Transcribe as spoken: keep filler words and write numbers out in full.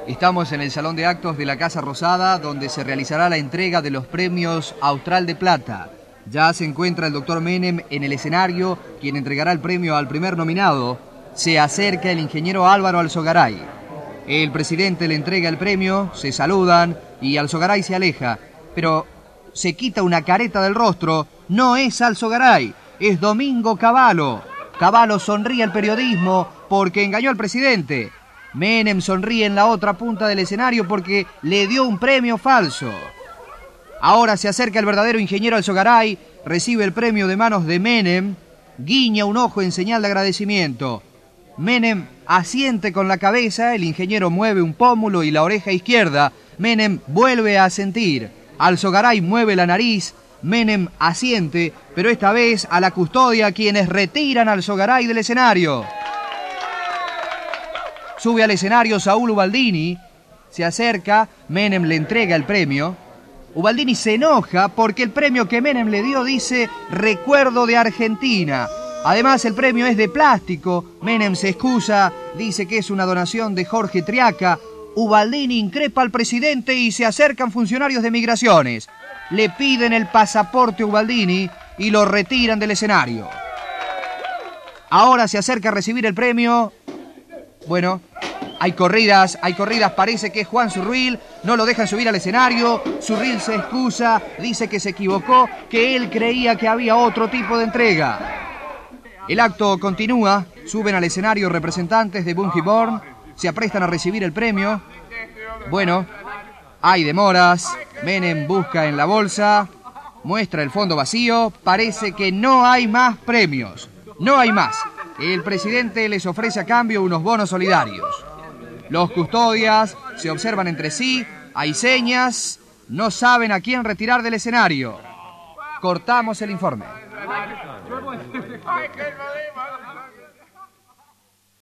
Estamos en el Salón de Actos de la Casa Rosada, donde se realizará la entrega de los premios Austral de Plata. Ya se encuentra el doctor Menem en el escenario, quien entregará el premio al primer nominado. Se acerca el ingeniero Álvaro Alzogaray. El presidente le entrega el premio, se saludan y Alzogaray se aleja, pero se quita una careta del rostro. No es Alzogaray, es Domingo Cavallo. Cavallo sonríe al periodismo porque engañó al presidente. Menem sonríe en la otra punta del escenario porque le dio un premio falso. Ahora se acerca el verdadero ingeniero Alzogaray, recibe el premio de manos de Menem, guiña un ojo en señal de agradecimiento. Menem asiente con la cabeza, el ingeniero mueve un pómulo y la oreja izquierda. Menem vuelve a asentir. Alzogaray mueve la nariz. Menem asiente, pero esta vez a la custodia, quienes retiran a Alzogaray del escenario. Sube al escenario Saúl Ubaldini, se acerca, Menem le entrega el premio. Ubaldini se enoja porque el premio que Menem le dio dice Recuerdo de Argentina. Además, el premio es de plástico. Menem se excusa, dice que es una donación de Jorge Triaca. Ubaldini increpa al presidente y se acercan funcionarios de migraciones. Le piden el pasaporte a Ubaldini y lo retiran del escenario. Ahora se acerca a recibir el premio. Bueno, hay corridas, hay corridas, parece que es Juan Zurril, no lo dejan subir al escenario, Zurril se excusa, dice que se equivocó, que él creía que había otro tipo de entrega. El acto continúa, suben al escenario representantes de Bungiborn, se aprestan a recibir el premio. Bueno, hay demoras, Menem busca en la bolsa, muestra el fondo vacío, parece que no hay más premios, no hay más. El presidente les ofrece a cambio unos bonos solidarios. Los custodias se observan entre sí, hay señas, no saben a quién retirar del escenario. Cortamos el informe.